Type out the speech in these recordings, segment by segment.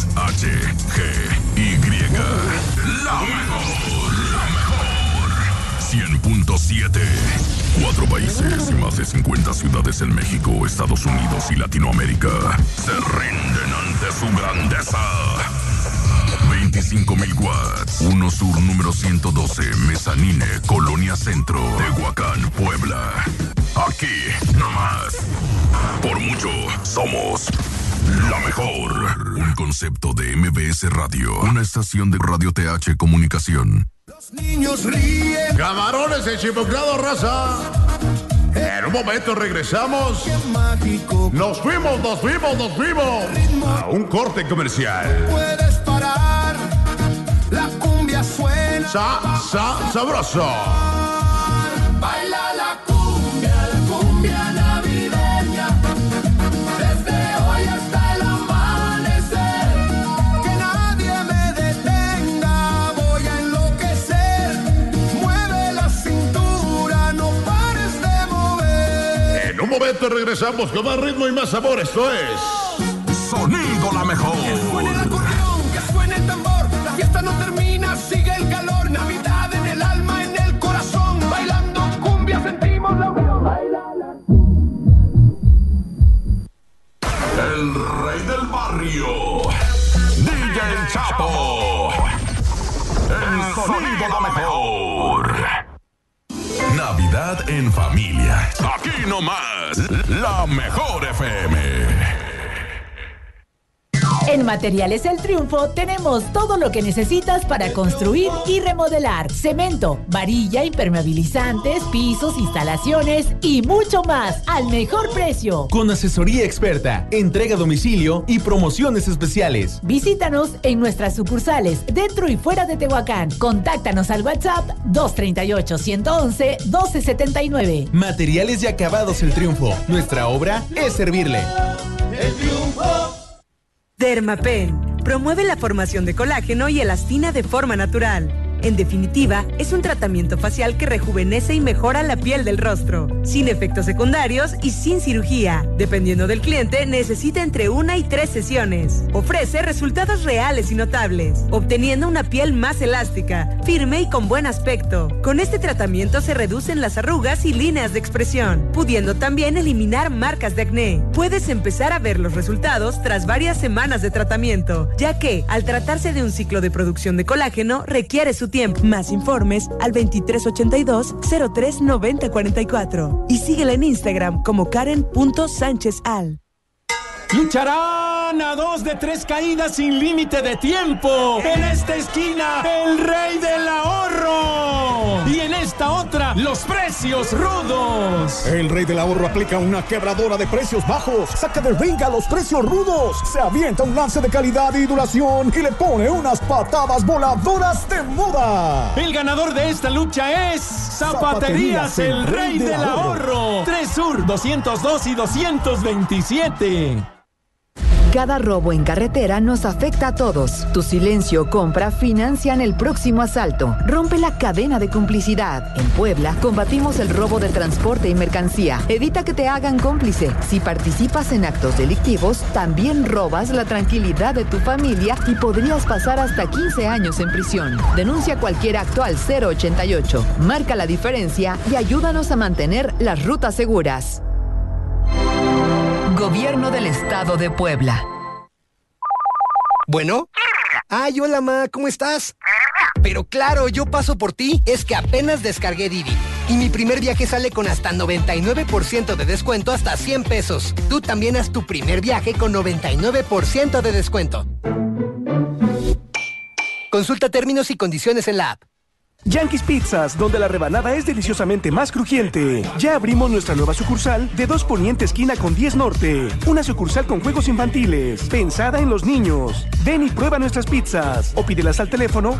es HGY. La mejor. 100.7. 4 países y más de 50 ciudades en México, Estados Unidos y Latinoamérica se rinden ante su grandeza. 25,000 watts. 1 Sur número 112, Mezanine, Colonia Centro, Tehuacán, Puebla. Aquí, nomás. Por mucho, somos la mejor. Un concepto de MBS Radio. Una estación de Radio TH Comunicación. Los niños ríen. Camarones enchipoclados, raza. En un momento regresamos. Qué mágico. Nos fuimos. A un corte comercial. Puedes parar. La cumbia suena. Sabroso. Baila la cumbia navideña. Desde hoy hasta el amanecer. Que nadie me detenga. Voy a enloquecer. Mueve la cintura, no pares de mover. En un momento regresamos con más ritmo y más sabor. Esto es Sonido La Mejor. Que suene el acordeón, que suene el tambor. La fiesta no termina, sigue el calor. Navidad en el alma, en el corazón. Bailando cumbia sentimos la unión. El rey del barrio, DJ El Chapo. El Sonido La Mejor. Navidad en familia. Aquí nomás, La Mejor FM. En Materiales El Triunfo tenemos todo lo que necesitas para construir y remodelar. Cemento, varilla, impermeabilizantes, pisos, instalaciones y mucho más al mejor precio. Con asesoría experta, entrega a domicilio y promociones especiales. Visítanos en nuestras sucursales dentro y fuera de Tehuacán. Contáctanos al WhatsApp 238-111-1279. Materiales y acabados El Triunfo. Nuestra obra es servirle. El triunfo. Dermapen promueve la formación de colágeno y elastina de forma natural. En definitiva, es un tratamiento facial que rejuvenece y mejora la piel del rostro, sin efectos secundarios y sin cirugía. Dependiendo del cliente, necesita entre 1 y 3 sesiones. Ofrece resultados reales y notables, obteniendo una piel más elástica, firme y con buen aspecto. Con este tratamiento se reducen las arrugas y líneas de expresión, pudiendo también eliminar marcas de acné. Puedes empezar a ver los resultados tras varias semanas de tratamiento, ya que, al tratarse de un ciclo de producción de colágeno, requiere su tiempo. Más informes al 2382-039044 y síguela en Instagram como Karen.SánchezAl. Lucharán a 2 de 3 caídas sin límite de tiempo. En esta esquina, el rey del ahorro. Y en esta otra, los precios rudos. El rey del ahorro aplica una quebradora de precios bajos. Saca del ring a los precios rudos. Se avienta un lance de calidad y duración y le pone unas patadas voladoras de moda. El ganador de esta lucha es Zapaterías, el rey del ahorro. 3 Sur, 202 y 227. Cada robo en carretera nos afecta a todos. Tu silencio o compra financian el próximo asalto. Rompe la cadena de complicidad. En Puebla, combatimos el robo de transporte y mercancía. Evita que te hagan cómplice. Si participas en actos delictivos, también robas la tranquilidad de tu familia y podrías pasar hasta 15 años en prisión. Denuncia cualquier acto al 088. Marca la diferencia y ayúdanos a mantener las rutas seguras. Gobierno del Estado de Puebla. ¿Bueno? Ay, hola, ma, ¿cómo estás? Pero claro, yo paso por ti. Es que apenas descargué Didi. Y mi primer viaje sale con hasta 99% de descuento, hasta 100 pesos. Tú también haz tu primer viaje con 99% de descuento. Consulta términos y condiciones en la app. Yankees Pizzas, donde la rebanada es deliciosamente más crujiente. Ya abrimos nuestra nueva sucursal de 2 Poniente esquina con 10 Norte. Una sucursal con juegos infantiles, pensada en los niños. Ven y prueba nuestras pizzas o pídelas al teléfono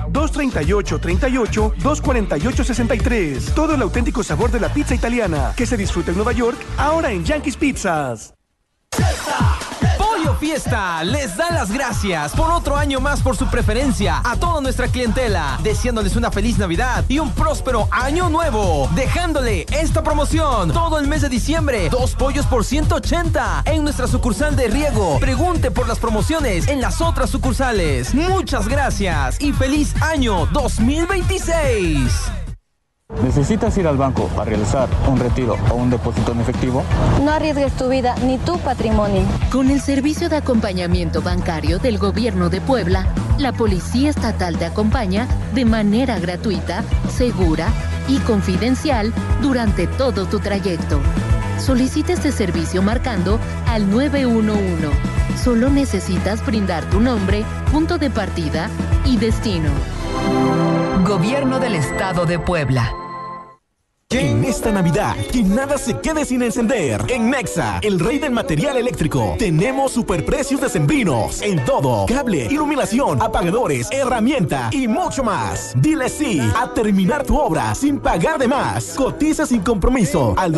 238-248-63. Todo el auténtico sabor de la pizza italiana que se disfruta en Nueva York, ahora en Yankees Pizzas. Pollo Fiesta les da las gracias por otro año más por su preferencia a toda nuestra clientela, deseándoles una feliz Navidad y un próspero año nuevo, dejándole esta promoción todo el mes de diciembre, 2 pollos por 180 en nuestra sucursal de Riego. Pregunte por las promociones en las otras sucursales. Muchas gracias y feliz año 2026. ¿Necesitas ir al banco a realizar un retiro o un depósito en efectivo? No arriesgues tu vida ni tu patrimonio. Con el servicio de acompañamiento bancario del Gobierno de Puebla, la Policía Estatal te acompaña de manera gratuita, segura y confidencial durante todo tu trayecto. Solicita este servicio marcando al 911. Solo necesitas brindar tu nombre, punto de partida y destino. Gobierno del Estado de Puebla. En esta Navidad, que nada se quede sin encender. En Nexa, el rey del material eléctrico, tenemos superprecios decembrinos en todo: cable, iluminación, apagadores, herramienta y mucho más. Dile sí a terminar tu obra sin pagar de más. Cotiza sin compromiso al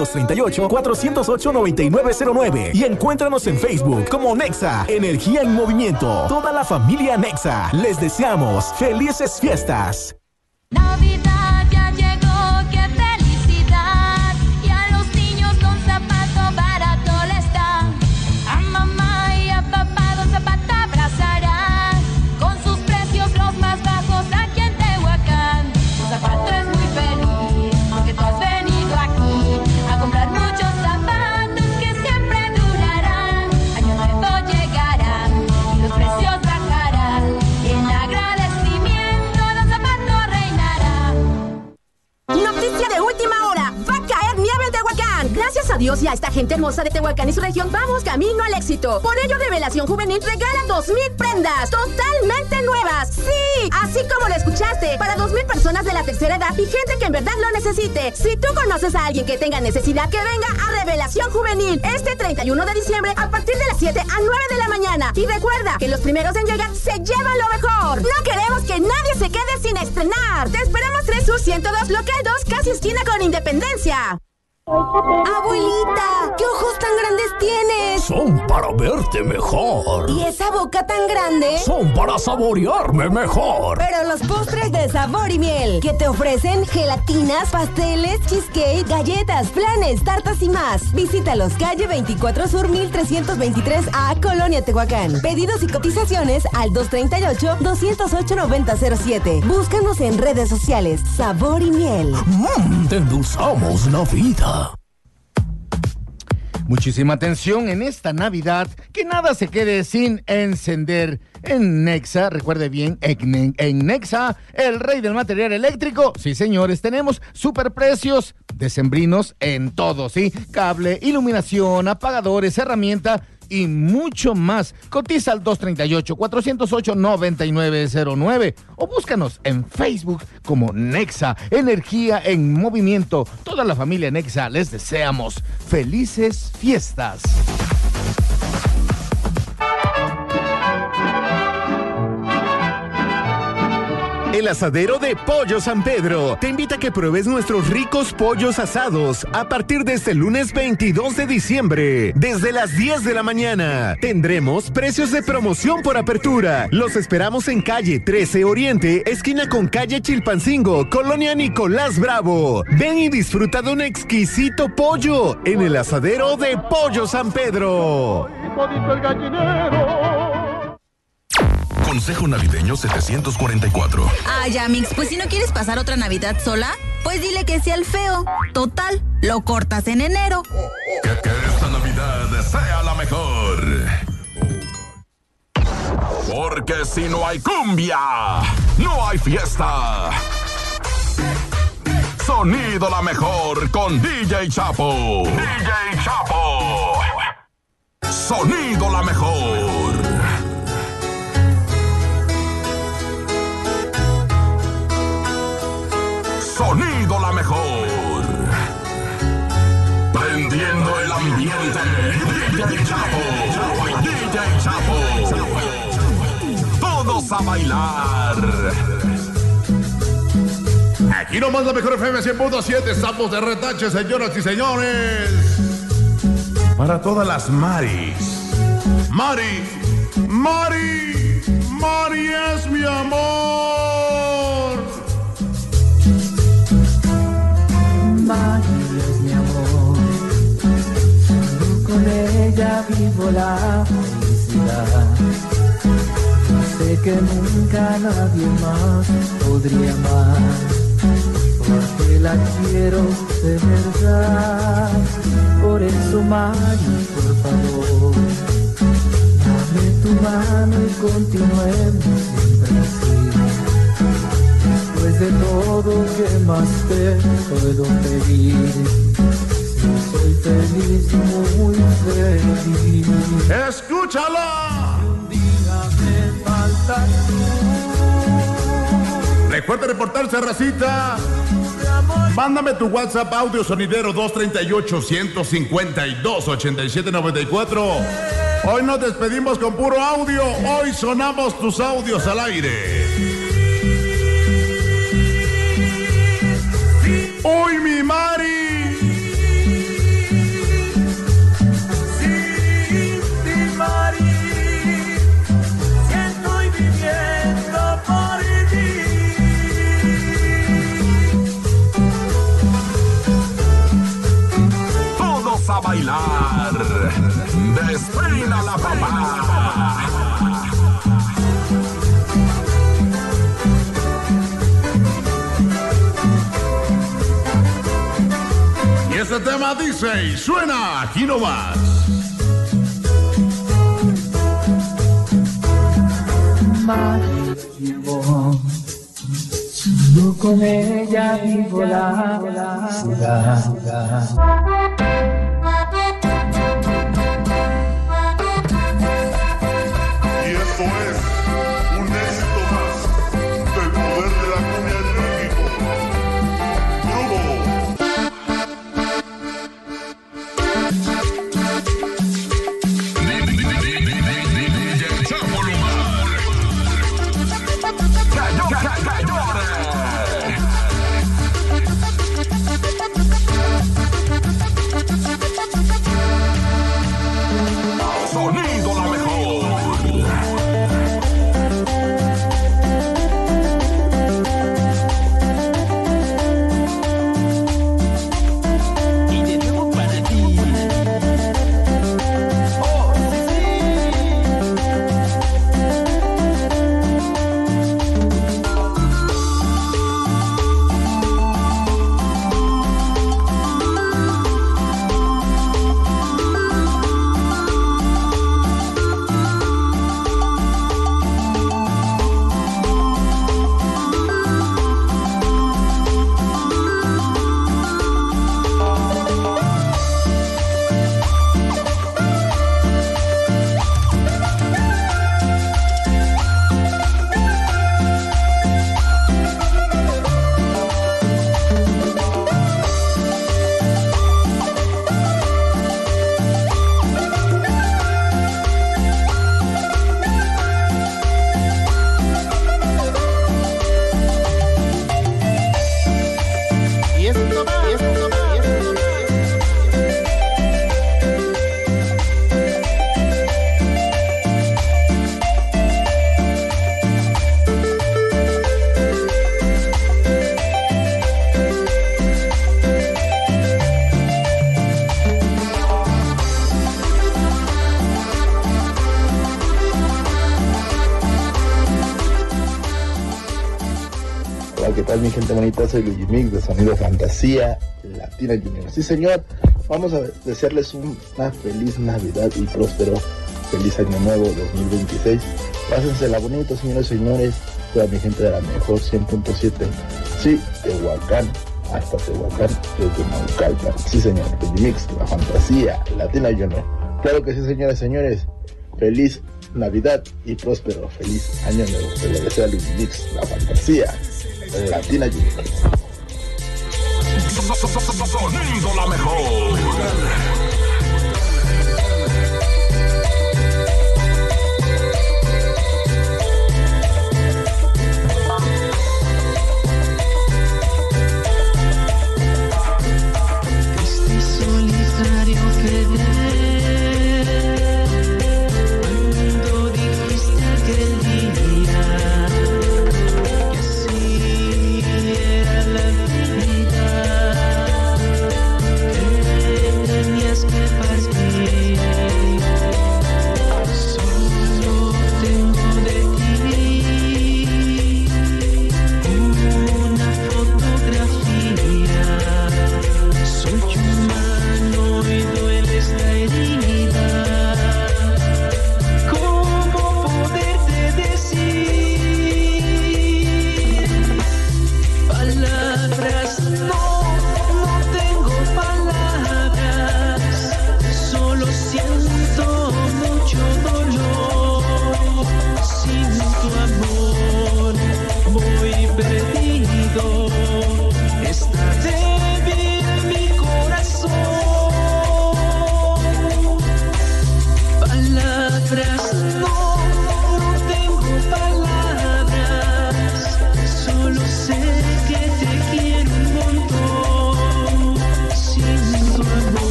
238-408-9909 y encuéntranos en Facebook como Nexa, Energía en Movimiento. Toda la familia Nexa, les deseamos felices fiestas. Navidad ya llegó, qué felicidad, y a los niños con zapato barato les dan. A mamá y a papá Don Zapata abrazarán, con sus precios los más bajos aquí en Tehuacán. Don Zapato es muy feliz, porque tú has venido aquí a comprar muchos zapatos que siempre durarán. Año nuevo llegará y los precios bajarán, y en agradecimiento Don Zapato reinará. Noticia de última hora, va a caer nieve en Tehuacán. Gracias a Dios y a esta gente hermosa de Tehuacán y su región, vamos camino al éxito. Por ello, Revelación Juvenil regala 2,000 prendas totalmente nuevas. Sí, así como lo escuchaste, para 2,000 personas de la tercera edad y gente que en verdad lo necesite. Si tú conoces a alguien que tenga necesidad, que venga a Revelación Juvenil este 31 de diciembre a partir de las 7 a 9 de la mañana. Y recuerda que los primeros en llegar se llevan lo mejor. No queremos que nadie se quede sin estrenar. Te esperamos 3 Sur 102, local 2, casi esquina con Independencia. Abuelita, ¿qué ojos tan grandes tienes? Son para verte mejor. ¿Y esa boca tan grande? Son para saborearme mejor. Pero los postres de Sabor y Miel, que te ofrecen gelatinas, pasteles, cheesecake, galletas, flanes, tartas y más. Visítalos, calle 24 Sur 1323A, Colonia Tehuacán. Pedidos y cotizaciones al 238-208-9007. Búscanos en redes sociales. Sabor y Miel. Te endulzamos la vida. Muchísima atención en esta Navidad, que nada se quede sin encender. En Nexa, recuerde bien, en Nexa, el rey del material eléctrico. Sí, señores, tenemos superprecios decembrinos en todo, ¿sí? Cable, iluminación, apagadores, herramienta y mucho más. Cotiza al 238-408-9909 o búscanos en Facebook como Nexa, Energía en Movimiento. Toda la familia Nexa les deseamos felices fiestas. El asadero de Pollo San Pedro te invita a que pruebes nuestros ricos pollos asados a partir de este lunes 22 de diciembre. Desde las 10 de la mañana tendremos precios de promoción por apertura. Los esperamos en calle 13 Oriente, esquina con calle Chilpancingo, Colonia Nicolás Bravo. Ven y disfruta de un exquisito pollo en el asadero de Pollo San Pedro. El gallinero. Consejo Navideño 744. Ay, Amix, pues si no quieres pasar otra Navidad sola, pues dile que sea el feo. Total, lo cortas en enero. Que esta Navidad sea la mejor. Porque si no hay cumbia, no hay fiesta. Sonido la mejor con DJ Chapo. DJ Chapo. Sonido la mejor. Sonido la mejor. Prendiendo el ambiente. DJ Chapo. DJ Chapo. Todos a bailar. Aquí nomás la mejor FM 100.7. Estamos de retache, señoras y señores. Para todas las Maris. Mari, Mari, Mari es mi amor. Mari es mi amor, solo con ella vivo la felicidad. Sé que nunca nadie más podría amar, porque la quiero de verdad. Por eso, Mari, por favor, dame tu mano y continuemos siempre así. Después de todo, ¿qué más te puedo pedir? Si soy feliz, muy feliz. ¡Escúchala! Un día me faltas tú. Recuerda reportarse, racita. Mándame tu WhatsApp audio sonidero 238-152-8794. Hoy nos despedimos con puro audio. Hoy sonamos tus audios al aire. ¡Uy, mi Mari! Sí, mi Mari, siento y viviendo por ti. Todos a bailar. Despeina la papá. Y este tema dice y suena aquí nomás. Mari vivo, solo con ella vivo la felicidad. Y esto es un éxito más del poder de la cumbia en México. DJ Chapo Lumar. Sonido la mejor. Y de nuevo para ti. Oh, sí, Hola, ¿qué tal mi gente bonita? Soy Luigi Mix de Sonido Fantasía Latina Junior. Sí señor, vamos a desearles una feliz Navidad y próspero feliz año nuevo 2026. Pásensela bonito, señores y señores. Toda mi gente de la mejor 100.7. Sí, Tehuacán, hasta Tehuacán, desde Naucalpan. Sí señor, Luigi Mix, la Fantasía Latina Junior. Claro que sí, señores y señores. Feliz Navidad y próspero feliz año nuevo. Se le desea Luigi Mix, la Fantasía Latina Junior. Sonido la mejor. Este solitario querer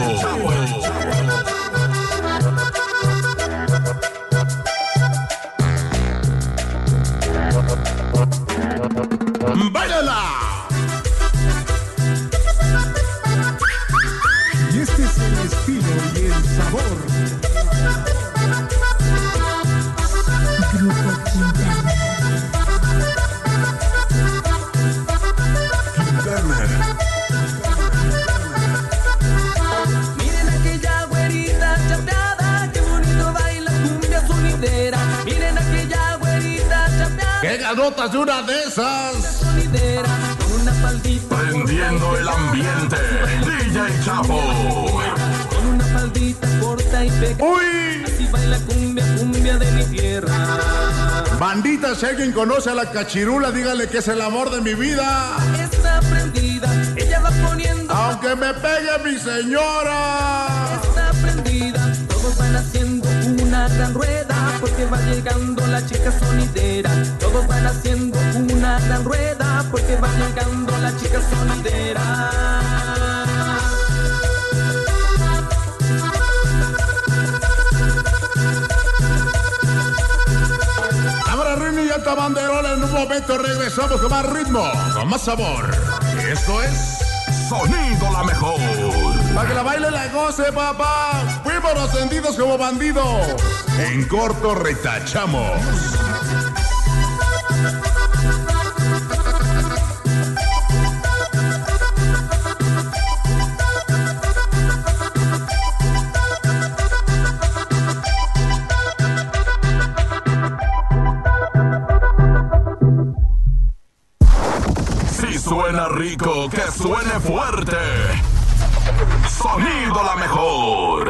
¡Báilala! Y este es el estilo y el sabor. Grupo Quintana. Miren aquella güerita chapeada, qué bonito baila cumbia sonidera. Miren aquella güerita chapeada. ¡Qué ganotas de una de esas! Con una faldita. Prendiendo el ambiente, DJ Chapo. Con una faldita corta y pegada. ¡Uy! Así baila cumbia, cumbia de mi tierra. Bandita, si alguien conoce a la cachirula, dígale que es el amor de mi vida. Está prendida, ella va poniendo. Aunque me pegue mi señora. Está prendida, todos van haciendo una gran rueda, porque va llegando la chica sonidera. Todos van haciendo una gran rueda, porque va llegando la chica sonidera. Ahora ritmo y alta banderola, en un momento regresamos con más ritmo, con más sabor. Esto es Sonido La Mejor. para que la baile la goce, papá. Fuimos los tendidos como bandido. En corto retachamos. Si suena rico, que suene fuerte. Sonido La Mejor.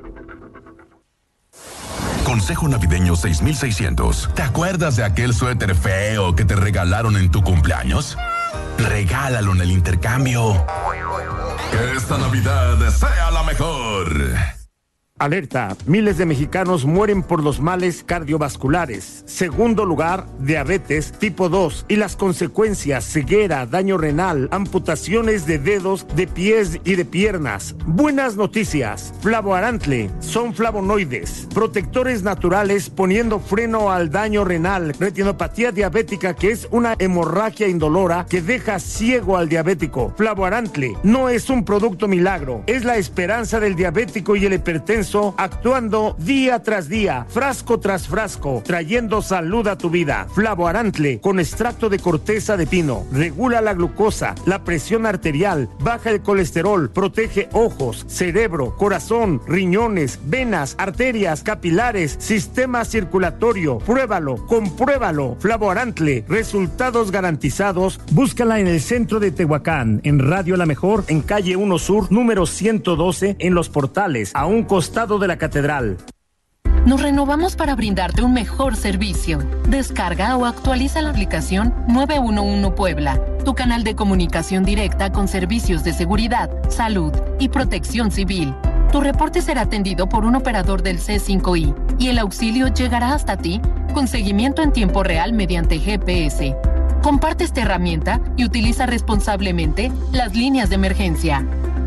Consejo navideño 6600. ¿Te acuerdas de aquel suéter feo que te regalaron en tu cumpleaños? Regálalo en el intercambio. Que esta Navidad sea la mejor. Alerta, miles de mexicanos mueren por los males cardiovasculares. Segundo lugar, diabetes tipo 2 y las consecuencias, ceguera, daño renal, amputaciones de dedos, de pies y de piernas. Buenas noticias, Flavoarantle son flavonoides, protectores naturales poniendo freno al daño renal, retinopatía diabética, que es una hemorragia indolora que deja ciego al diabético. Flavoarantle no es un producto milagro, es la esperanza del diabético y el hipertenso actuando día tras día, frasco tras frasco, trayendo salud a tu vida. Flavoarantle con extracto de corteza de pino regula la glucosa, la presión arterial, baja el colesterol, protege ojos, cerebro, corazón, riñones, venas, arterias, capilares, sistema circulatorio. Pruébalo, compruébalo. Flavoarantle, resultados garantizados. Búscala en el centro de Tehuacán, en Radio La Mejor, en calle 1 Sur, número 112, en Los Portales, a un costado de la catedral. Nos renovamos para brindarte un mejor servicio. Descarga o actualiza la aplicación 911 Puebla, tu canal de comunicación directa con servicios de seguridad, salud y protección civil. Tu reporte será atendido por un operador del C5I y el auxilio llegará hasta ti con seguimiento en tiempo real mediante GPS. Comparte esta herramienta y utiliza responsablemente las líneas de emergencia.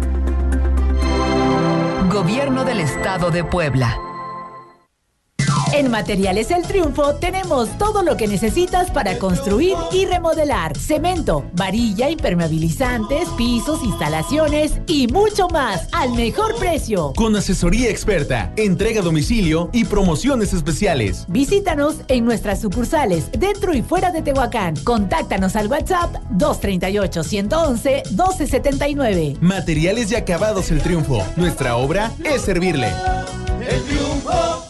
Gobierno del Estado de Puebla. En Materiales El Triunfo tenemos todo lo que necesitas para construir y remodelar. Cemento, varilla, impermeabilizantes, pisos, instalaciones y mucho más al mejor precio. Con asesoría experta, entrega a domicilio y promociones especiales. Visítanos en nuestras sucursales dentro y fuera de Tehuacán. Contáctanos al WhatsApp 238-111-1279. Materiales y acabados El Triunfo. Nuestra obra es servirle. El Triunfo.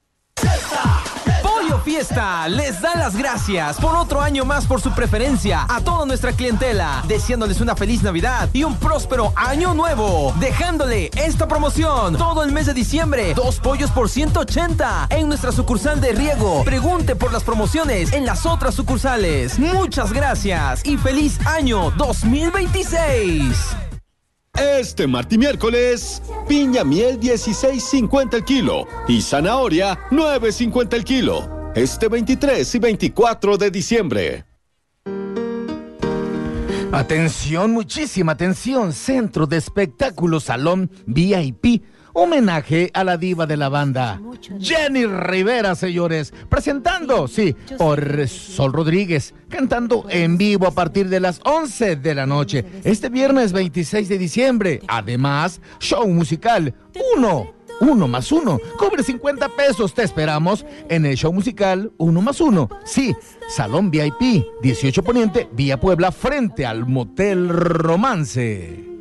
Fiesta les da las gracias por otro año más por su preferencia a toda nuestra clientela, deseándoles una feliz Navidad y un próspero año nuevo, dejándole esta promoción todo el mes de diciembre, 2 pollos por 180 en nuestra sucursal de Riego. Pregunte por las promociones en las otras sucursales. Muchas gracias y feliz año 2026. Este martes y miércoles, piña miel 16.50 el kilo y zanahoria 9.50 el kilo. Este 23 y 24 de diciembre. Atención, muchísima atención. Centro de Espectáculos Salón VIP. Homenaje a la diva de la banda, Jenny Rivera, señores. Presentando, sí, por Sol Rodríguez. Cantando en vivo a partir de las 11 de la noche. Este viernes 26 de diciembre. Además, show musical. Uno más uno. Cobre 50 pesos. Te esperamos en el show musical 1 más 1. Sí, Salón VIP, 18 Poniente, Vía Puebla, frente al Motel Romance.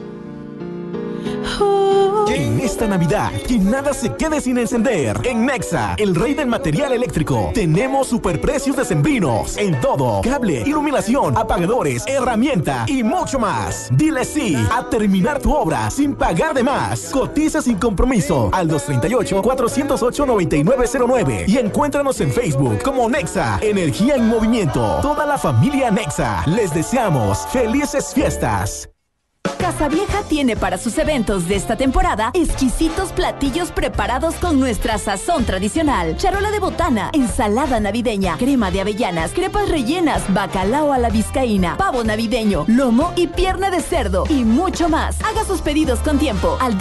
En esta Navidad, que nada se quede sin encender. En Nexa, el rey del material eléctrico, tenemos superprecios decembrinos en todo: cable, iluminación, apagadores, herramienta y mucho más. Dile sí a terminar tu obra sin pagar de más. Cotiza sin compromiso al 238-408-9909 y encuéntranos en Facebook como Nexa, Energía en Movimiento. Toda la familia Nexa, les deseamos felices fiestas. Casa Vieja tiene para sus eventos de esta temporada exquisitos platillos preparados con nuestra sazón tradicional: charola de botana, ensalada navideña, crema de avellanas, crepas rellenas, bacalao a la vizcaína, pavo navideño, lomo y pierna de cerdo y mucho más. Haga sus pedidos con tiempo al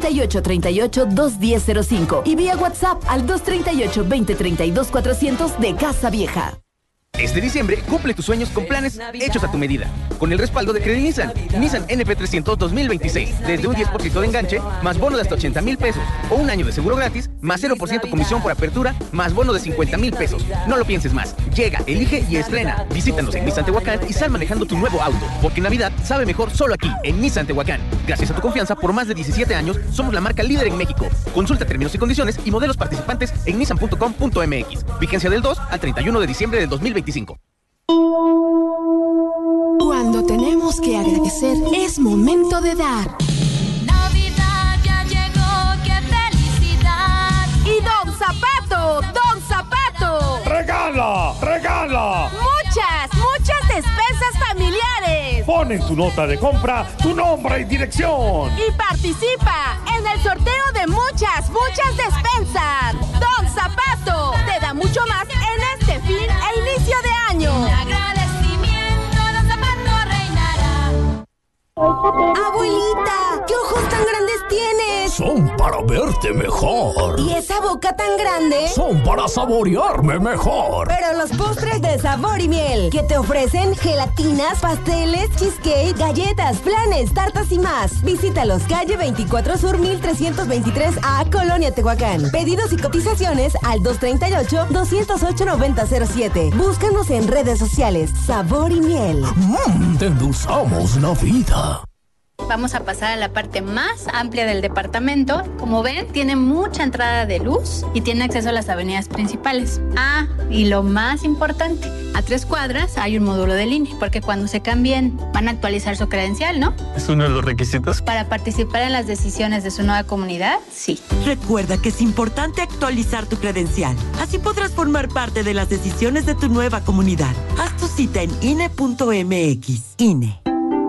238-21005 y vía WhatsApp al 238-2032-400 de Casa Vieja. Este diciembre, cumple tus sueños con planes hechos a tu medida. Con el respaldo de Credit Nissan. Nissan NP300 2026. Desde un 10% de enganche, más bono de hasta 80,000 pesos. O un año de seguro gratis, más 0% comisión por apertura, más bono de 50,000 pesos. No lo pienses más. Llega, elige y estrena. Visítanos en Nissan Tehuacán y sal manejando tu nuevo auto. Porque Navidad sabe mejor solo aquí, en Nissan Tehuacán. Gracias a tu confianza, por más de 17 años, somos la marca líder en México. Consulta términos y condiciones y modelos participantes en nissan.com.mx. Vigencia del 2 al 31 de diciembre del 2025. Cuando tenemos que agradecer, es momento de dar. Navidad ya llegó, qué felicidad. Y Don Zapato, ¡Regala! Muchas despensas familiares. Pon en tu nota de compra tu nombre y dirección. Y participa en el sorteo de muchas despensas. Don Zapato te da mucho más en este fin e inicio de año. Un agradecimiento, Don Zapato reinará. Abuelita, ¿qué ojos tan grandes tienes? Son para verte mejor. ¿Y esa boca tan grande? Son para saborearme mejor. Pero los postres de sabor y miel, que te ofrecen gelatinas, pasteles, cheesecake, galletas, flanes, tartas y más. Visítalos, calle 24 Sur 1323A, Colonia Tehuacán. Pedidos y cotizaciones al 238-208-9007. Búscanos en redes sociales. Sabor y miel. Te endulzamos la vida. Vamos a pasar a la parte más amplia del departamento. Como ven, tiene mucha entrada de luz y tiene acceso a las avenidas principales. Ah, y lo más importante, a 3 cuadras hay un módulo de línea, porque cuando se cambien van a actualizar su credencial, ¿no? ¿Es uno de los requisitos? Para participar en las decisiones de su nueva comunidad, sí. Recuerda que es importante actualizar tu credencial. Así podrás formar parte de las decisiones de tu nueva comunidad. Haz tu cita en INE.mx. INE.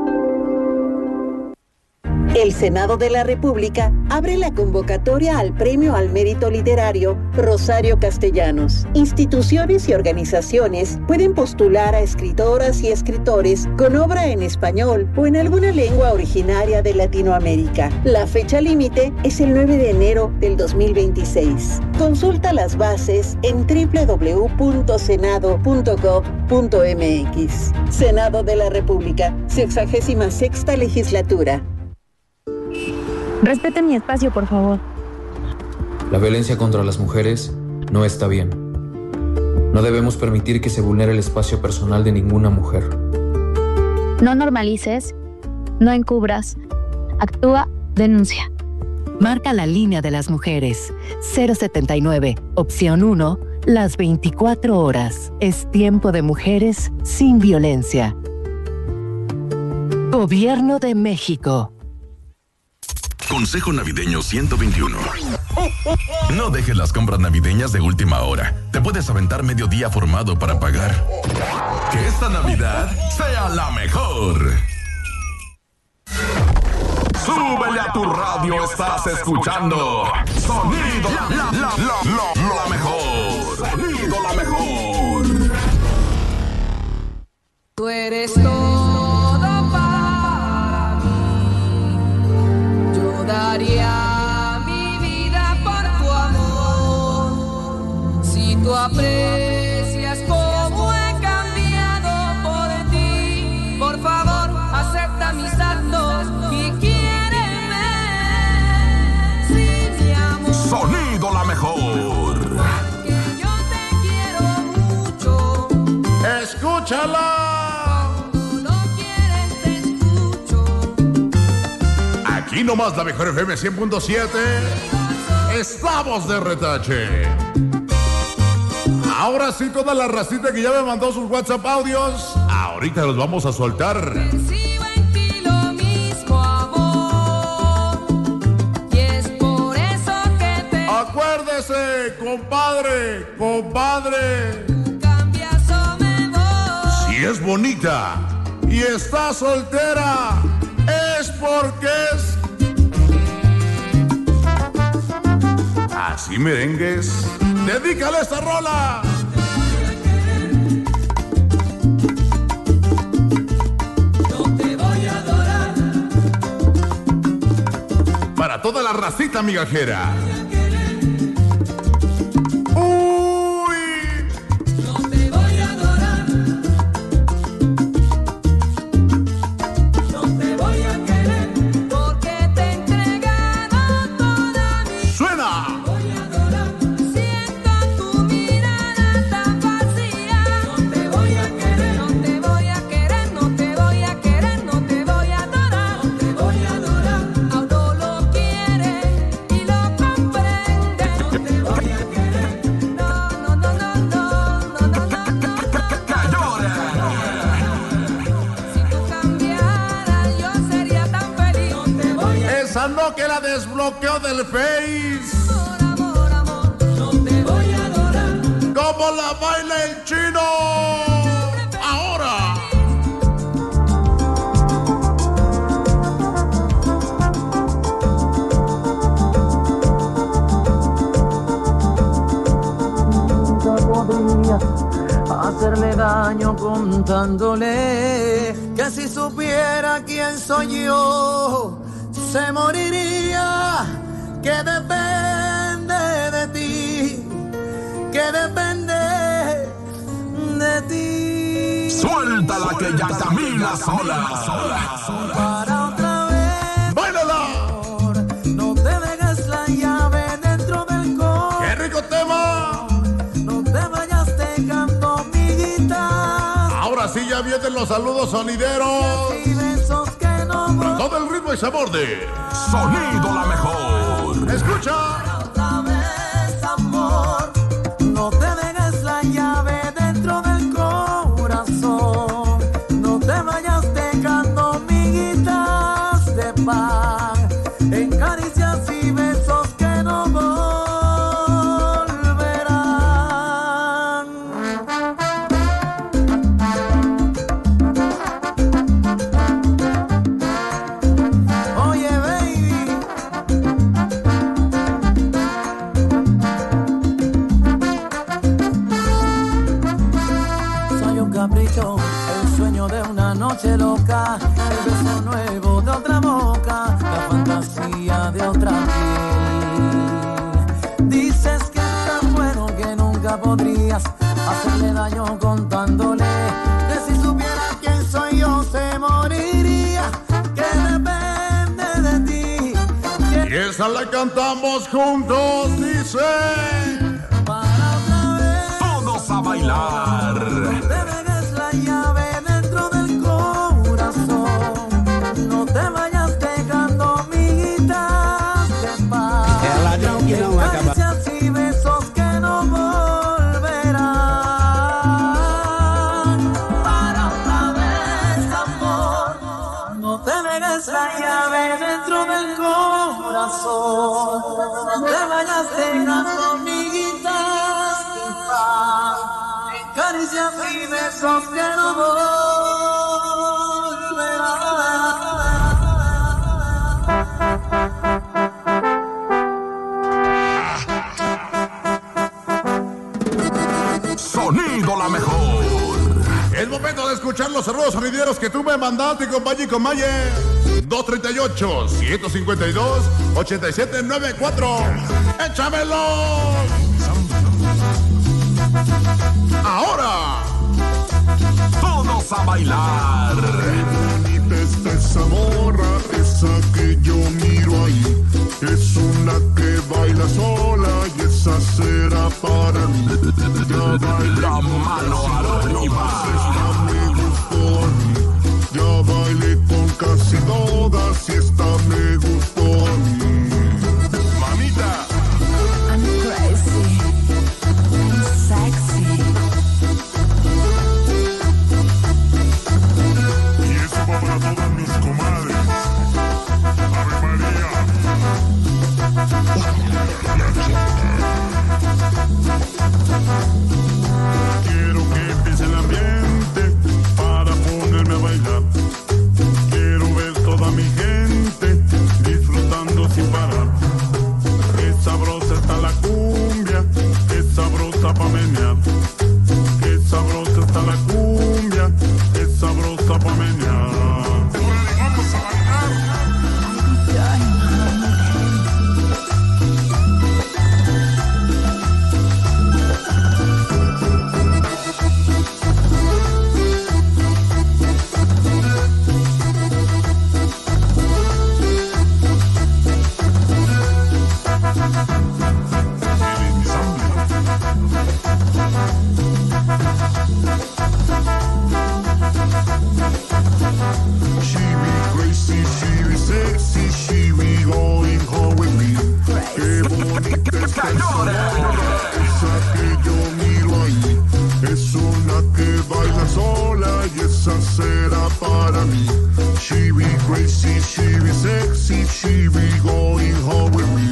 El Senado de la República abre la convocatoria al Premio al Mérito Literario Rosario Castellanos. Instituciones y organizaciones pueden postular a escritoras y escritores con obra en español o en alguna lengua originaria de Latinoamérica. La fecha límite es el 9 de enero del 2026. Consulta las bases en www.senado.gov.mx. Senado de la República, 66ª Legislatura. Respete mi espacio, por favor. La violencia contra las mujeres no está bien. No debemos permitir que se vulnere el espacio personal de ninguna mujer. No normalices, no encubras, actúa, denuncia. Marca la línea de las mujeres. 079, opción 1, las 24 horas. Es tiempo de mujeres sin violencia. Gobierno de México. Consejo Navideño 121. No dejes las compras navideñas de última hora. Te puedes aventar medio día formado para pagar. Que esta Navidad sea la mejor. Súbele a tu radio, estás escuchando Sonido la mejor. Sonido la mejor. Tú eres todo. Daría mi vida por tu amor. Si tú aprecias cómo he cambiado por ti, por favor, acepta mis actos y quiéreme. Sí, mi amor. Sonido La Mejor. Que yo te quiero mucho. ¡Escúchala! Aquí nomás La Mejor FM 100.7. Estamos de retache. Ahora sí, toda la racita que ya me mandó sus WhatsApp audios, ahorita los vamos a soltar. Percibo en ti lo mismo, amor, y es por eso que te... Acuérdese, compadre. Cambias o me voy. Si es bonita y está soltera, es porque es... Así merengues, dedícale esta rola. No te voy a adorar. Para toda la racita migajera. No te voy a adorar. No te voy a querer. Porque te he entregado toda mi... ¡Suena! Siento tu mirada tan vacía. No te voy a querer, no te voy a querer, no te voy a querer, no te voy a adorar, no te voy a adorar. Aún lo quieres y lo comprendes. No te voy a querer, no. Si tú cambiaras, yo sería tan feliz. No te voy a... Esa no que la desbloqueó del Face. No te voy a adorar. Como la baila el chino. Ahora. Nunca podría hacerle daño contándole que si supiera quién soy yo, se moriría. Que depende de ti, que depende de ti. Suéltala que ya camina sola. Para otra vez. ¡Báilala! No te dejes la llave dentro del corazón. ¡Qué rico tema! No te vayas dejando mi guitarra. Ahora sí ya vienen los saludos sonideros. Y besos que no voy. Con todo el ritmo y sabor de Sonido La Mejor. Escucha. Otra vez, amor. No te dejes la llave dentro del corazón. No te vayas dejando miguitas de pan en caricias y besos que no volverán. Oye, baby. Soy un capricho, el sueño de una noche loca, el beso nuevo de otra boca, la fantasía de otra piel. Dices que es tan bueno que nunca podrías hacerle daño contándole que si supiera quién soy yo se moriría. Que depende de ti. Y esa la cantamos juntos, dice. Todos a bailar. No te dejes la llave dentro del corazón. No te vayas dejando miguitas de paz. Caricias y besos que no volverán. Para otra vez, amor. No te dejes la llave dentro del corazón. No te vayas dejando miguitas de paz. Caricias y besos que no Sonido La Mejor. Es momento de escuchar escuchar los saludos sonideros que tú me mandaste, compañía y compañe. 238-152-8794. ¡Échamelo! Ahora, todos a bailar. Qué bonita está esa morra, esa que yo miro ahí. Es una que baila sola y esa será para mí. Ya bailé la mano arriba. Esta me gustó a mí. Ya bailé con casi todas y esta me gustó a mí. Mamita. I'm crazy. I'm sexy. Y eso va para todas mis comadres. Ave María. Quiero que empiece el ambiente para ponerme a bailar. Quiero ver toda mi gente disfrutando sin parar. Qué sabrosa está la cumbia, qué sabrosa pa' menear. Qué sabrosa está la cumbia, qué sabrosa pa' menear. Vamos a bailar. She be crazy, she be sexy, she be going home with me. Qué bonita está esa que yo miro ahí. Es una que baila sola y esa será para mí. She be crazy, she be sexy, she be going home with me.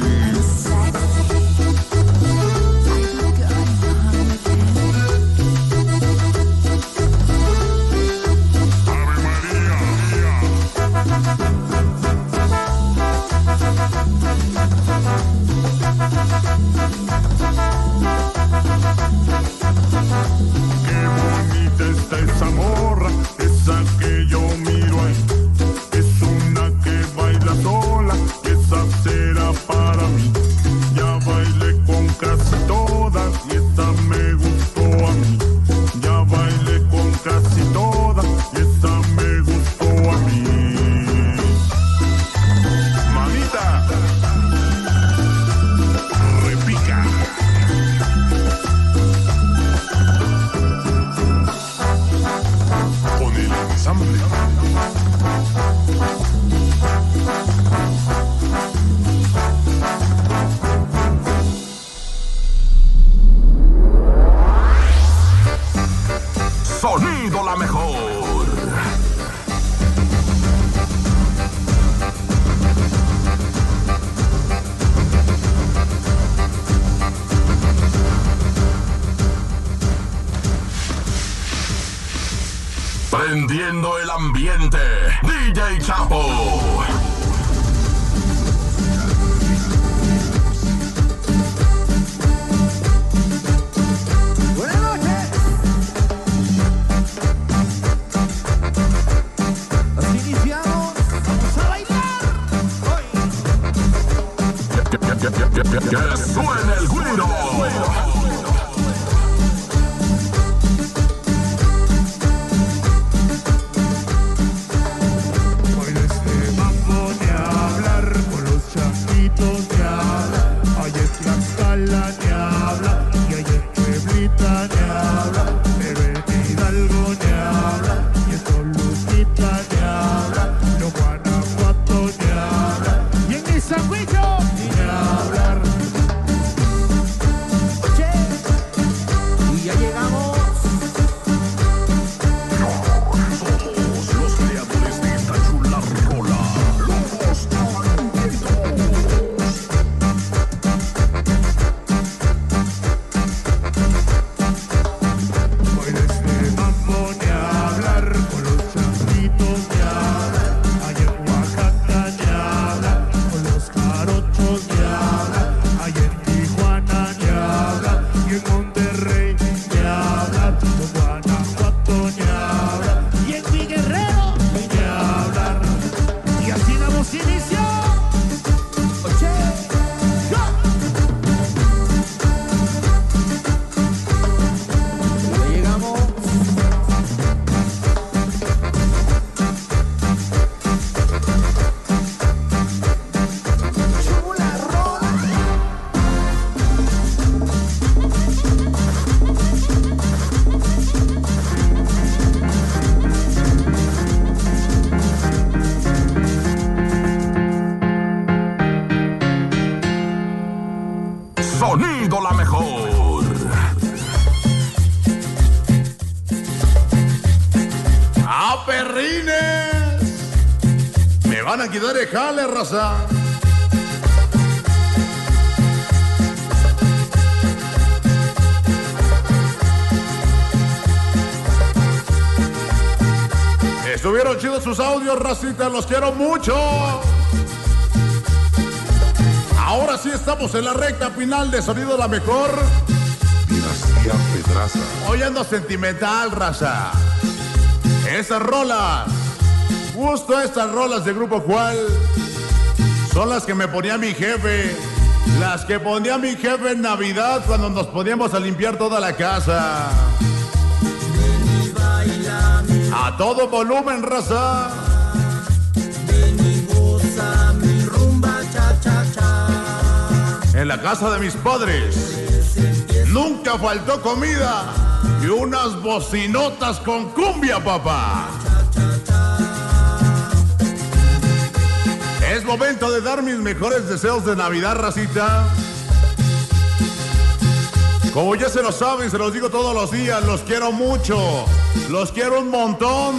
Qué bonita está esa morra, esa que yo miro ahí. Es una que baila sola, esa será para mí. Ya bailé con casi todas y esta me gustó a mí. Ya bailé con casi todas y esta me gustó a mí. Mamita, repica. Con el ensamble. Sonido la mejor. Prendiendo el ambiente, DJ Chapo. Buenas noches. Así iniciamos. Vamos a bailar. Que suene el güiro. Sandwicho. Ni hablar. Oye. Sonido La Mejor. ¡Ah, perrines! Me van a quitar el jale, raza. Estuvieron chidos sus audios, racita, los quiero mucho. Ahora sí estamos en la recta final de Sonido La Mejor. Dinastía Pedraza. Hoy ando sentimental, raza. Esas rolas, justo estas rolas de Grupo Cual, son las que me ponía mi jefe. Las que ponía mi jefe en Navidad cuando nos poníamos a limpiar toda la casa. A todo volumen, raza. En la casa de mis padres nunca faltó comida y unas bocinotas con cumbia, papá. Es momento de dar mis mejores deseos de Navidad, racita. Como ya se lo saben, se los digo todos los días, los quiero mucho, los quiero un montón.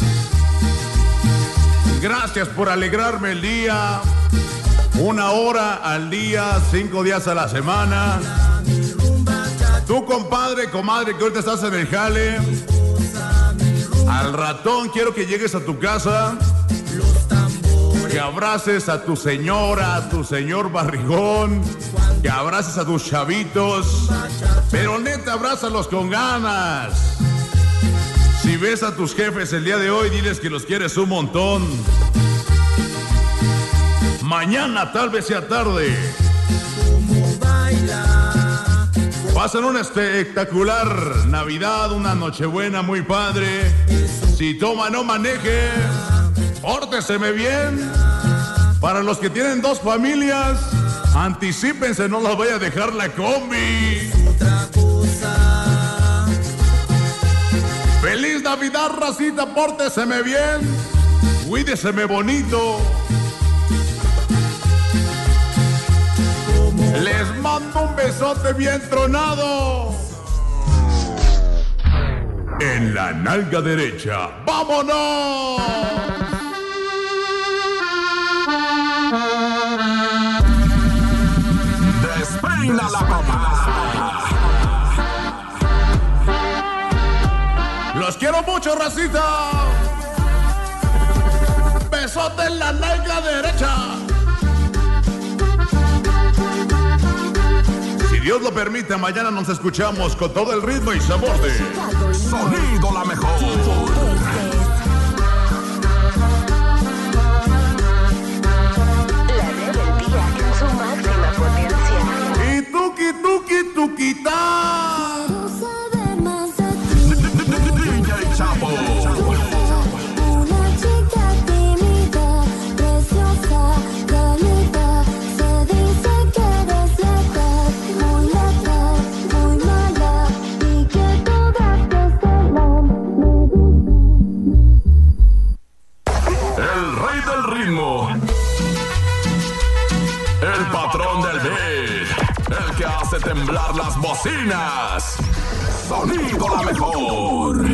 Gracias por alegrarme el día, 1 hora al día, 5 días a la semana. Tú, compadre, comadre, que ahorita estás en el jale, al ratón quiero que llegues a tu casa, que abraces a tu señora, a tu señor barrigón, que abraces a tus chavitos, pero neta, abrázalos con ganas. Si ves a tus jefes el día de hoy, diles que los quieres un montón. Mañana tal vez sea tarde. Pasen una espectacular Navidad, una Nochebuena muy padre. Si toma, no maneje. Pórteseme bien. Para los que tienen 2 familias, anticípense, no las vaya a dejar la combi. ¡Feliz Navidad, racita! Pórteseme bien. Cuídeseme bonito. Les mando un besote bien tronado. En la nalga derecha. ¡Vámonos! Despeina la papá. Los quiero mucho, racita. Besote en la nalga derecha. Si Dios lo permite, mañana nos escuchamos con todo el ritmo y sabor de Sonido La Mejor. Tuquita. DJ Chapo. Una chica tímida, preciosa, calida. Se dice que eres letal, muy mala, y que todas te celan. El rey del ritmo. El patrón del beat. El que hace temblar las bocinas. Sonido La Mejor.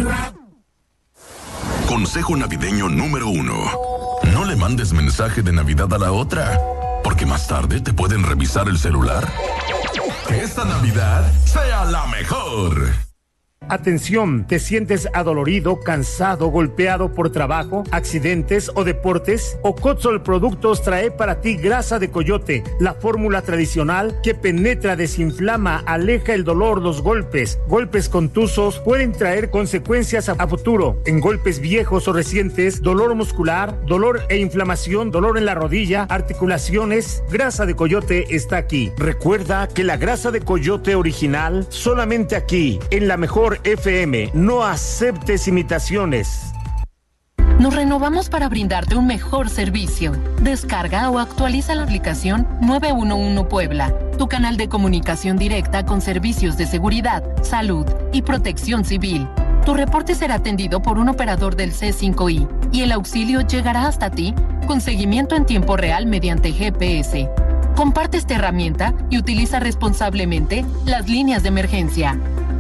Consejo navideño número 1. No le mandes mensaje de Navidad a la otra, porque más tarde te pueden revisar el celular. Que esta Navidad sea la mejor. Atención, ¿te sientes adolorido, cansado, golpeado por trabajo, accidentes o deportes? Ocotzol Productos trae para ti grasa de coyote, la fórmula tradicional que penetra, desinflama, aleja el dolor, los golpes. Golpes contusos pueden traer consecuencias a futuro. En golpes viejos o recientes, dolor muscular, dolor e inflamación, dolor en la rodilla, articulaciones, grasa de coyote está aquí. Recuerda que la grasa de coyote original, solamente aquí, en La Mejor FM, no aceptes imitaciones. Nos renovamos para brindarte un mejor servicio. Descarga o actualiza la aplicación 911 Puebla, tu canal de comunicación directa con servicios de seguridad, salud y protección civil. Tu reporte será atendido por un operador del C5I y el auxilio llegará hasta ti con seguimiento en tiempo real mediante GPS. Comparte esta herramienta y utiliza responsablemente las líneas de emergencia.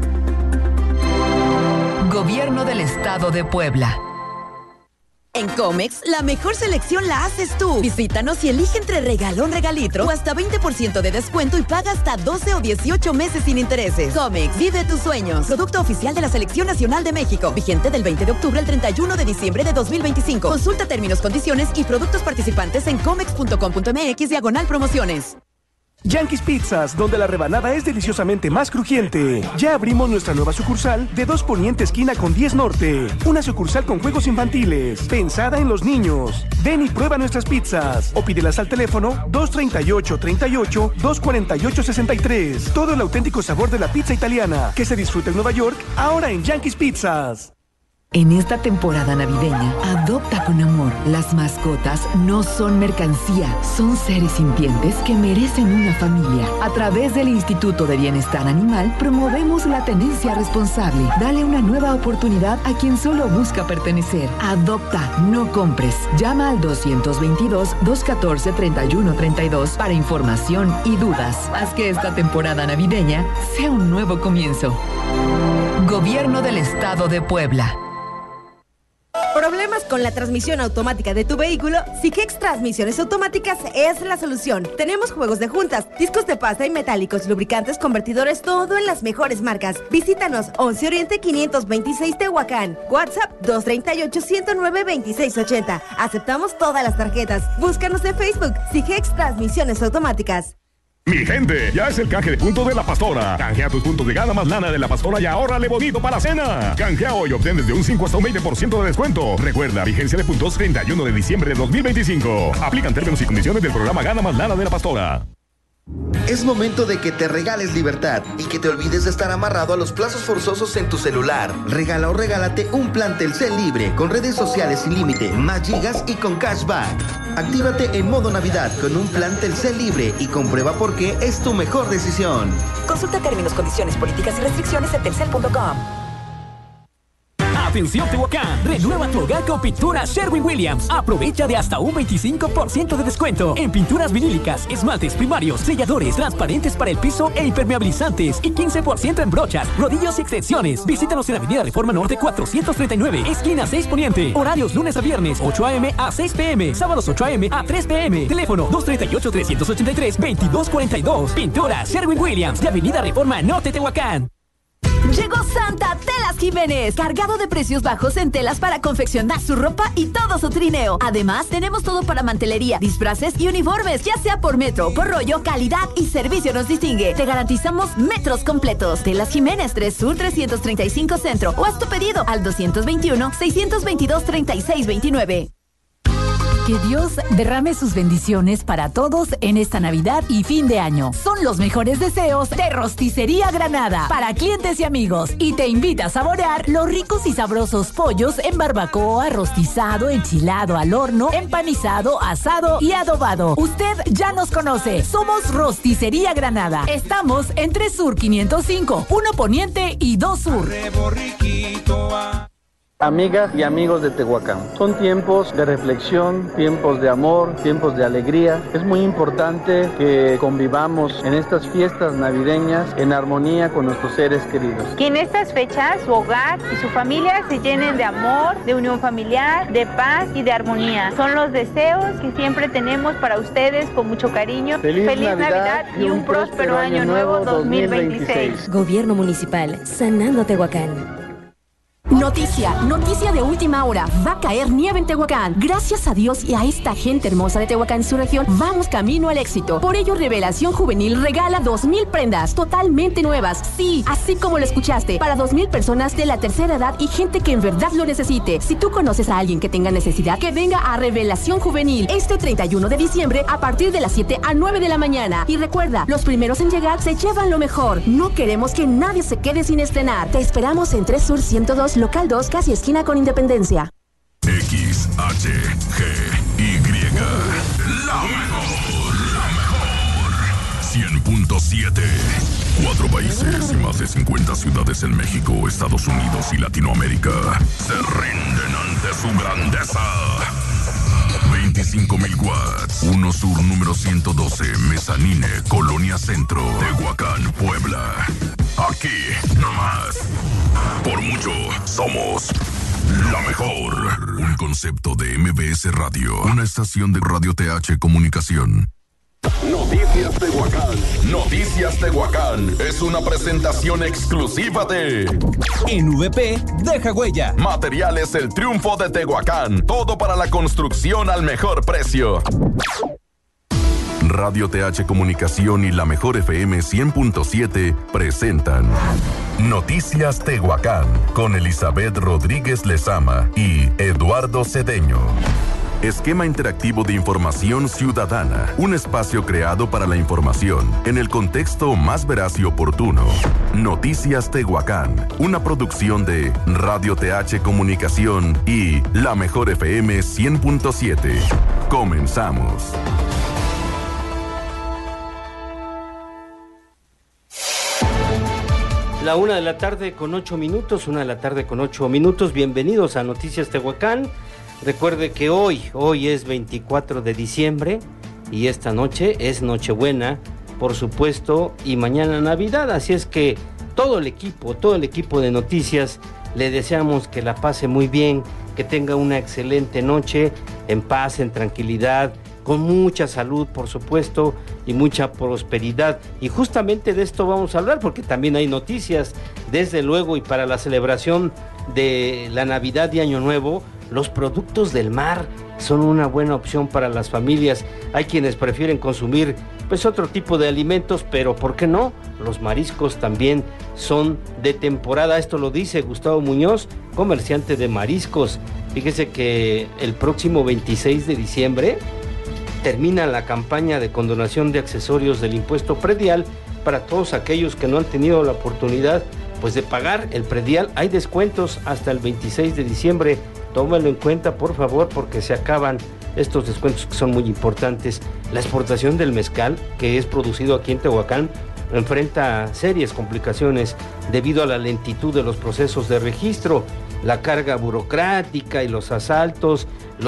Gobierno del Estado de Puebla. En Comex, la mejor selección la haces tú. Visítanos y elige entre regalón, regalitro o hasta 20% de descuento y paga hasta 12 o 18 meses sin intereses. Comex, vive tus sueños. Producto oficial de la Selección Nacional de México. Vigente del 20 de octubre al 31 de diciembre de 2025. Consulta términos, condiciones y productos participantes en comex.com.mx/promociones. Yankees Pizzas, donde la rebanada es deliciosamente más crujiente. Ya abrimos nuestra nueva sucursal de 2 Poniente esquina con 10 Norte. Una sucursal con juegos infantiles, pensada en los niños. Ven y prueba nuestras pizzas o pídelas al teléfono 238-38-248-63. Todo el auténtico sabor de la pizza italiana que se disfruta en Nueva York, ahora en Yankees Pizzas. En esta temporada navideña, adopta con amor. Las mascotas no son mercancía, son seres sintientes que merecen una familia. A través del Instituto de Bienestar Animal, promovemos la tenencia responsable. Dale una nueva oportunidad a quien solo busca pertenecer. Adopta, no compres. Llama al 222-214-3132 para información y dudas. Haz que esta temporada navideña sea un nuevo comienzo. Gobierno del Estado de Puebla. ¿Problemas con la transmisión automática de tu vehículo? Sigex Transmisiones Automáticas es la solución. Tenemos juegos de juntas, discos de pasta y metálicos, lubricantes, convertidores, todo en las mejores marcas. Visítanos 11 Oriente 526 Tehuacán. WhatsApp 238-109-2680. Aceptamos todas las tarjetas. Búscanos en Facebook, Sigex Transmisiones Automáticas. Mi gente, ya es el canje de puntos de La Pastora. Canjea tus puntos de Gana Más Lana de La Pastora y ahórrale bonito para la cena. Canjea hoy y obtén desde un 5 hasta un 20% de descuento. Recuerda, vigencia de puntos 31 de diciembre de 2025. Aplican términos y condiciones del programa Gana Más Lana de La Pastora. Es momento de que te regales libertad y que te olvides de estar amarrado a los plazos forzosos en tu celular. Regala o regálate un plan Telcel libre con redes sociales sin límite, más gigas y con cashback. Actívate en modo Navidad con un plan Telcel libre y comprueba por qué es tu mejor decisión. Consulta términos, condiciones, políticas y restricciones en telcel.com. Atención Tehuacán, renueva tu hogar con Pinturas Sherwin-Williams. Aprovecha de hasta un 25% de descuento en pinturas vinílicas, esmaltes primarios, selladores, transparentes para el piso e impermeabilizantes y 15% en brochas, rodillos y extensiones. Visítanos en Avenida Reforma Norte 439, esquina 6 Poniente. Horarios lunes a viernes 8 a.m. a 6 p.m, sábados 8 a.m. a 3 p.m. Teléfono 238-383-2242. Pinturas Sherwin-Williams de Avenida Reforma Norte Tehuacán. Llegó Santa Telas Jiménez, cargado de precios bajos en telas para confeccionar su ropa y todo su trineo. Además, tenemos todo para mantelería, disfraces y uniformes, ya sea por metro o por rollo, calidad y servicio nos distingue. Te garantizamos metros completos. Telas Jiménez, 3 Sur 335 Centro, o haz tu pedido al 221-622-3629. Que Dios derrame sus bendiciones para todos en esta Navidad y fin de año. Son los mejores deseos de Rosticería Granada para clientes y amigos. Y te invita a saborear los ricos y sabrosos pollos en barbacoa, rostizado, enchilado al horno, empanizado, asado y adobado. Usted ya nos conoce. Somos Rosticería Granada. Estamos en 3 Sur 505, 1 Poniente y 2 Sur. Amigas y amigos de Tehuacán, son tiempos de reflexión, tiempos de amor, tiempos de alegría. Es muy importante que convivamos en estas fiestas navideñas en armonía con nuestros seres queridos. Que en estas fechas su hogar y su familia se llenen de amor, de unión familiar, de paz y de armonía. Son los deseos que siempre tenemos para ustedes con mucho cariño. Feliz Navidad y un próspero año nuevo 2026. Gobierno Municipal, sanando Tehuacán. Noticia de última hora. Va a caer nieve en Tehuacán. Gracias a Dios y a esta gente hermosa de Tehuacán y su región, vamos camino al éxito. Por ello, Revelación Juvenil regala 2,000 prendas totalmente nuevas. Sí, así como lo escuchaste, para 2,000 personas de la tercera edad y gente que en verdad lo necesite. Si tú conoces a alguien que tenga necesidad, que venga a Revelación Juvenil este 31 de diciembre a partir de las 7 a 9 de la mañana. Y recuerda, los primeros en llegar se llevan lo mejor. No queremos que nadie se quede sin estrenar. Te esperamos en 3 Sur 102, Local 2, casi esquina con Independencia. XHGY, la mejor. 100.7. 4 países y más de 50 ciudades en México, Estados Unidos y Latinoamérica se rinden ante su grandeza. 25,000 watts. 1 Sur número 112, Mezanine, Colonia Centro, Tehuacán, Puebla. Aquí, nomás. Por mucho, somos la mejor. Un concepto de MBS Radio. Una estación de Radio TH Comunicación. Noticias Tehuacán. Noticias Tehuacán es una presentación exclusiva de En VP, deja huella. Materiales El Triunfo de Tehuacán. Todo para la construcción al mejor precio. Radio TH Comunicación y la Mejor FM 100.7 presentan Noticias Tehuacán con Elizabeth Rodríguez Lezama y Eduardo Cedeño. Esquema interactivo de información ciudadana. Un espacio creado para la información en el contexto más veraz y oportuno. Noticias Tehuacán. Una producción de Radio TH Comunicación y la Mejor FM 100.7. Comenzamos. La 1 de la tarde con 8 minutos, 1 de la tarde con 8 minutos. Bienvenidos a Noticias Tehuacán. Recuerde que hoy es 24 de diciembre y esta noche es Nochebuena, por supuesto, y mañana Navidad. Así es que todo el equipo de Noticias, le deseamos que la pase muy bien, que tenga una excelente noche, en paz, en tranquilidad, con mucha salud, por supuesto, y mucha prosperidad. Y justamente de esto vamos a hablar, porque también hay noticias, desde luego, y para la celebración de la Navidad y Año Nuevo, los productos del mar son una buena opción para las familias. Hay quienes prefieren consumir pues otro tipo de alimentos, pero ¿por qué no? Los mariscos también son de temporada. Esto lo dice Gustavo Muñoz, comerciante de mariscos. Fíjese que el próximo 26 de diciembre termina la campaña de condonación de accesorios del impuesto predial para todos aquellos que no han tenido la oportunidad pues de pagar el predial. Hay descuentos hasta el 26 de diciembre. Tómalo en cuenta, por favor, porque se acaban estos descuentos que son muy importantes. La exportación del mezcal, que es producido aquí en Tehuacán, enfrenta serias complicaciones debido a la lentitud de los procesos de registro, la carga burocrática y los altos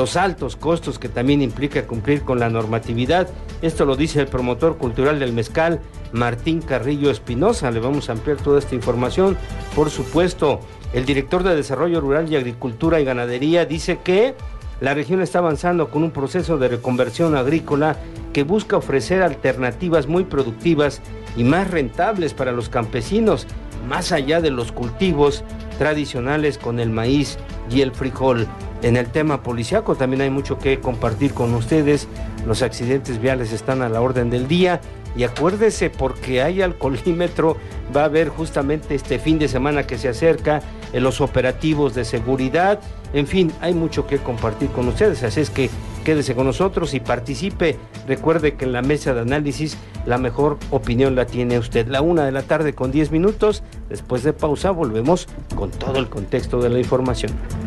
costos que también implica cumplir con la normatividad. Esto lo dice el promotor cultural del mezcal, Martín Carrillo Espinosa. Le vamos a ampliar toda esta información, por supuesto. El director de Desarrollo Rural y Agricultura y Ganadería dice que la región está avanzando con un proceso de reconversión agrícola que busca ofrecer alternativas muy productivas y más rentables para los campesinos, más allá de los cultivos tradicionales con el maíz y el frijol. En el tema policiaco también hay mucho que compartir con ustedes. Los accidentes viales están a la orden del día. Y acuérdese, porque hay alcoholímetro, va a haber justamente este fin de semana que se acerca, en los operativos de seguridad. En fin, hay mucho que compartir con ustedes, así es que quédese con nosotros y participe. Recuerde que en la mesa de análisis la mejor opinión la tiene usted. La 1 de la tarde con 10 minutos. Después de pausa volvemos con todo el contexto de la información.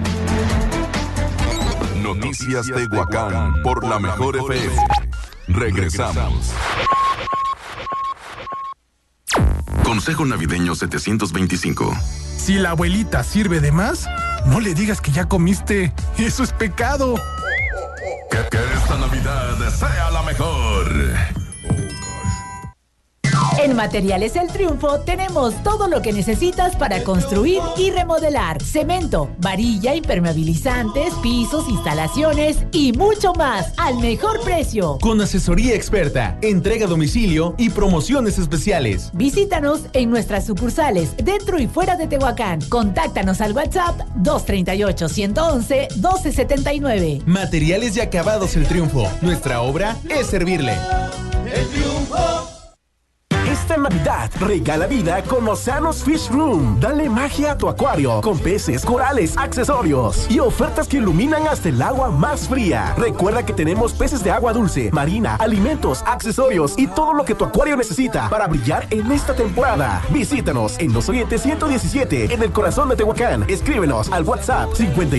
Noticias Tehuacán por la Mejor FM. Regresamos. Consejo Navideño 725. Si la abuelita sirve de más, no le digas que ya comiste. Eso es pecado. Que esta Navidad sea la mejor. En Materiales El Triunfo tenemos todo lo que necesitas para construir y remodelar. Cemento, varilla, impermeabilizantes, pisos, instalaciones y mucho más al mejor precio. Con asesoría experta, entrega a domicilio y promociones especiales. Visítanos en nuestras sucursales dentro y fuera de Tehuacán. Contáctanos al WhatsApp 238-111-1279. Materiales y acabados El Triunfo. Nuestra obra es servirle. El Triunfo. Esta Navidad, regala vida con Océanos Fish Room. Dale magia a tu acuario con peces, corales, accesorios y ofertas que iluminan hasta el agua más fría. Recuerda que tenemos peces de agua dulce, marina, alimentos, accesorios y todo lo que tu acuario necesita para brillar en esta temporada. Visítanos en Los Orientes 117, en el corazón de Tehuacán. Escríbenos al WhatsApp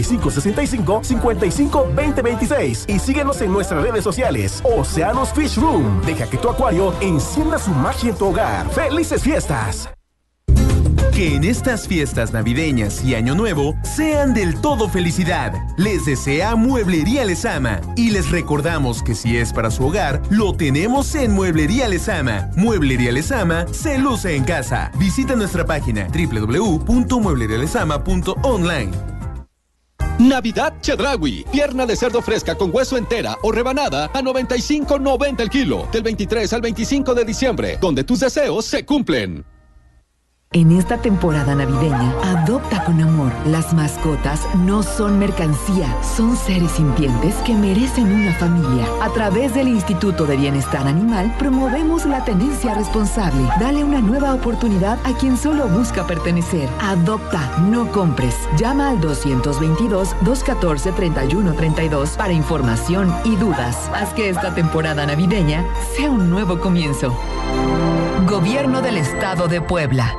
5565-552026 y síguenos en nuestras redes sociales. Océanos Fish Room. Deja que tu acuario encienda su magia en tu hogar. ¡Felices fiestas! Que en estas fiestas navideñas y Año Nuevo sean del todo felicidad. Les desea Mueblería Lezama y les recordamos que si es para su hogar, lo tenemos en Mueblería Lezama. Mueblería Lezama se luce en casa. Visita nuestra página www.mueblerialezama.online. Navidad Chedraui. Pierna de cerdo fresca con hueso entera o rebanada a $95.90 el kilo. Del 23 al 25 de diciembre, donde tus deseos se cumplen. En esta temporada navideña, adopta con amor. Las mascotas no son mercancía, son seres sintientes que merecen una familia. A través del Instituto de Bienestar Animal, promovemos la tenencia responsable. Dale una nueva oportunidad a quien solo busca pertenecer. Adopta, no compres. Llama al 222-214-3132 para información y dudas. Haz que esta temporada navideña sea un nuevo comienzo. Gobierno del Estado de Puebla.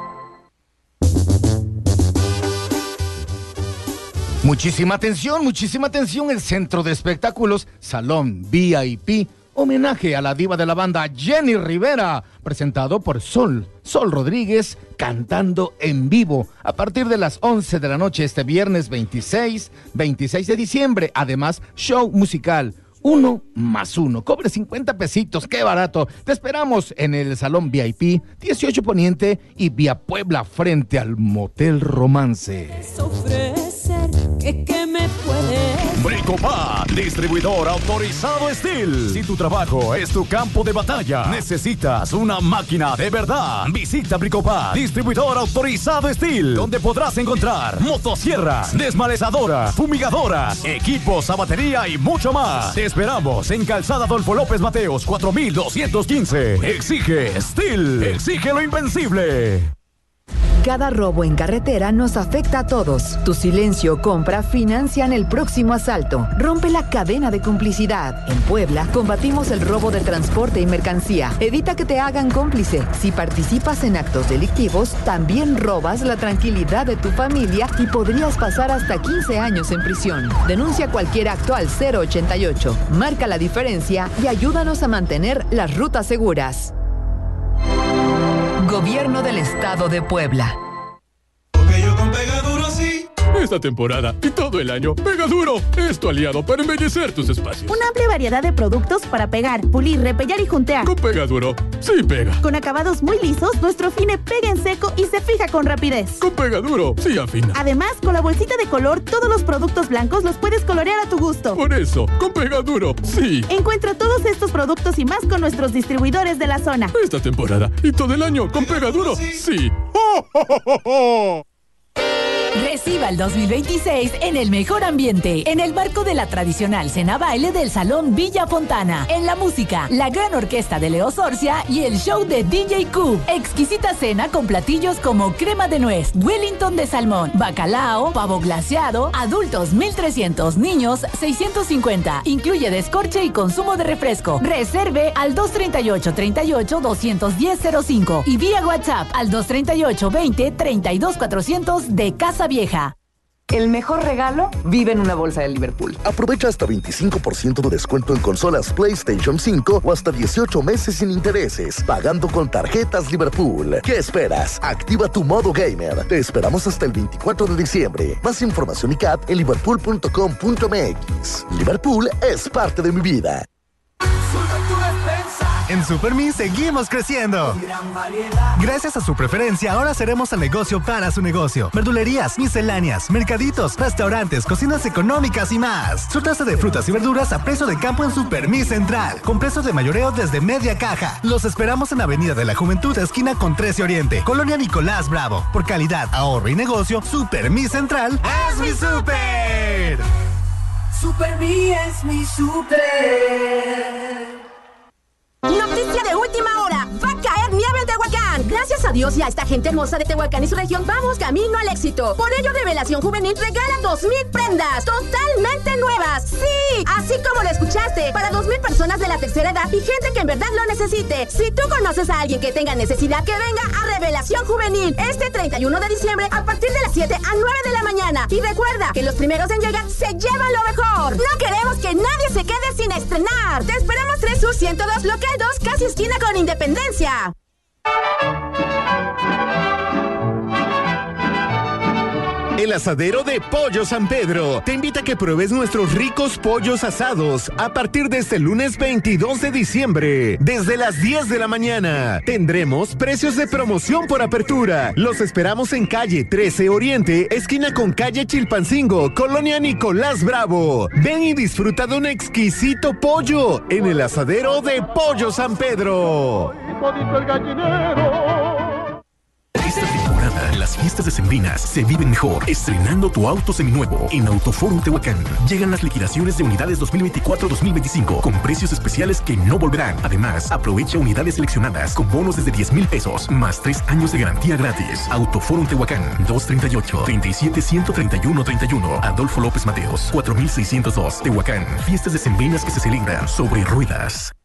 Muchísima atención, el Centro de Espectáculos, Salón VIP, homenaje a la diva de la banda Jenny Rivera, presentado por Sol Rodríguez, cantando en vivo, a partir de las 11 de la noche este viernes 26 de diciembre, además show musical. 1+1, cobre 50 pesitos, qué barato. Te esperamos en el Salón VIP 18 Poniente y Vía Puebla frente al Motel Romance. ¿Qué me puede? Bricopat, distribuidor autorizado Steel. Si tu trabajo es tu campo de batalla, necesitas una máquina de verdad. Visita Bricopat, distribuidor autorizado Steel, donde podrás encontrar motosierras, desmalezadoras, fumigadoras, equipos a batería y mucho más. Te esperamos en Calzada Adolfo López Mateos, 4215. Exige Steel, exige lo invencible. Cada robo en carretera nos afecta a todos. Tu silencio o compra financian el próximo asalto. Rompe la cadena de complicidad. En Puebla, combatimos el robo de transporte y mercancía. Evita que te hagan cómplice. Si participas en actos delictivos, también robas la tranquilidad de tu familia y podrías pasar hasta 15 años en prisión. Denuncia cualquier acto al 088. Marca la diferencia y ayúdanos a mantener las rutas seguras. Gobierno del Estado de Puebla. Porque yo con Pegaduro sí. Esta temporada y todo el año, Pegaduro es tu aliado para embellecer tus espacios. Una amplia variedad de productos para pegar, pulir, repellar y juntear. Con Pegaduro, sí pega. Con acabados muy lisos, nuestro Fine pega en seco y se fija con rapidez. Con Pegaduro, sí afina. Además, con la bolsita de color, todos los productos blancos los puedes colorear a tu gusto. Por eso, con Pegaduro, sí. Encuentra todos estos productos y más con nuestros distribuidores de la zona. Esta temporada y todo el año, con Pegaduro, sí. ¡Oh, oh, oh, oh, oh! Reciba el 2026 en el mejor ambiente, en el marco de la tradicional cena baile del Salón Villa Fontana. En la música, la gran orquesta de Leo Sorcia y el show de DJ Cube. Exquisita cena con platillos como crema de nuez, Wellington de salmón, bacalao, pavo glaseado, adultos 1,300, niños 650. Incluye descorche y consumo de refresco. Reserve al 238-38-210-05 y vía WhatsApp al 238-20-32-400 de Casa Vieja. El mejor regalo vive en una bolsa de Liverpool. Aprovecha hasta 25% de descuento en consolas PlayStation 5 o hasta 18 meses sin intereses, pagando con tarjetas Liverpool. ¿Qué esperas? Activa tu modo gamer. Te esperamos hasta el 24 de diciembre. Más información y CAT en liverpool.com.mx. Liverpool es parte de mi vida. En Supermi seguimos creciendo. Gracias a su preferencia, ahora seremos el negocio para su negocio. Verdulerías, misceláneas, mercaditos, restaurantes, cocinas económicas y más. Surtido de frutas y verduras a precio de campo en Supermi Central, con precios de mayoreo desde media caja. Los esperamos en Avenida de la Juventud, esquina con 13 Oriente, Colonia Nicolás Bravo. Por calidad, ahorro y negocio, Supermi Central es mi super. Supermi es mi super. Noticia de última hora. Va a caer nieve en Tehuacán. Gracias a Dios y a esta gente hermosa de Tehuacán y su región, vamos camino al éxito. Por ello, Revelación Juvenil regala 2,000 prendas totalmente nuevas. Sí, así como lo escuchaste, para 2,000 personas de la tercera edad y gente que en verdad lo necesite. Si tú conoces a alguien que tenga necesidad, que venga a Revelación Juvenil este 31 de diciembre a partir de las 7 a 9 de la mañana. Y recuerda que los primeros en llegar se llevan lo mejor. No queremos que nadie se quede sin estrenar. Te esperamos 3 Sur 102 Local 2, casi esquina con Independencia. El Asadero de Pollo San Pedro te invita a que pruebes nuestros ricos pollos asados a partir de este lunes 22 de diciembre. Desde las 10 de la mañana tendremos precios de promoción por apertura. Los esperamos en calle 13 Oriente, esquina con calle Chilpancingo, Colonia Nicolás Bravo. Ven y disfruta de un exquisito pollo en el Asadero de Pollo San Pedro. Esta temporada, las fiestas decembrinas se viven mejor estrenando tu auto seminuevo en Autoforum Tehuacán. Llegan las liquidaciones de unidades 2024-2025 con precios especiales que no volverán. Además, aprovecha unidades seleccionadas con bonos desde 10,000 pesos más 3 años de garantía gratis. Autoforum Tehuacán, 238-37-131-31. Adolfo López Mateos, 4602. Tehuacán, fiestas decembrinas que se celebran sobre ruedas.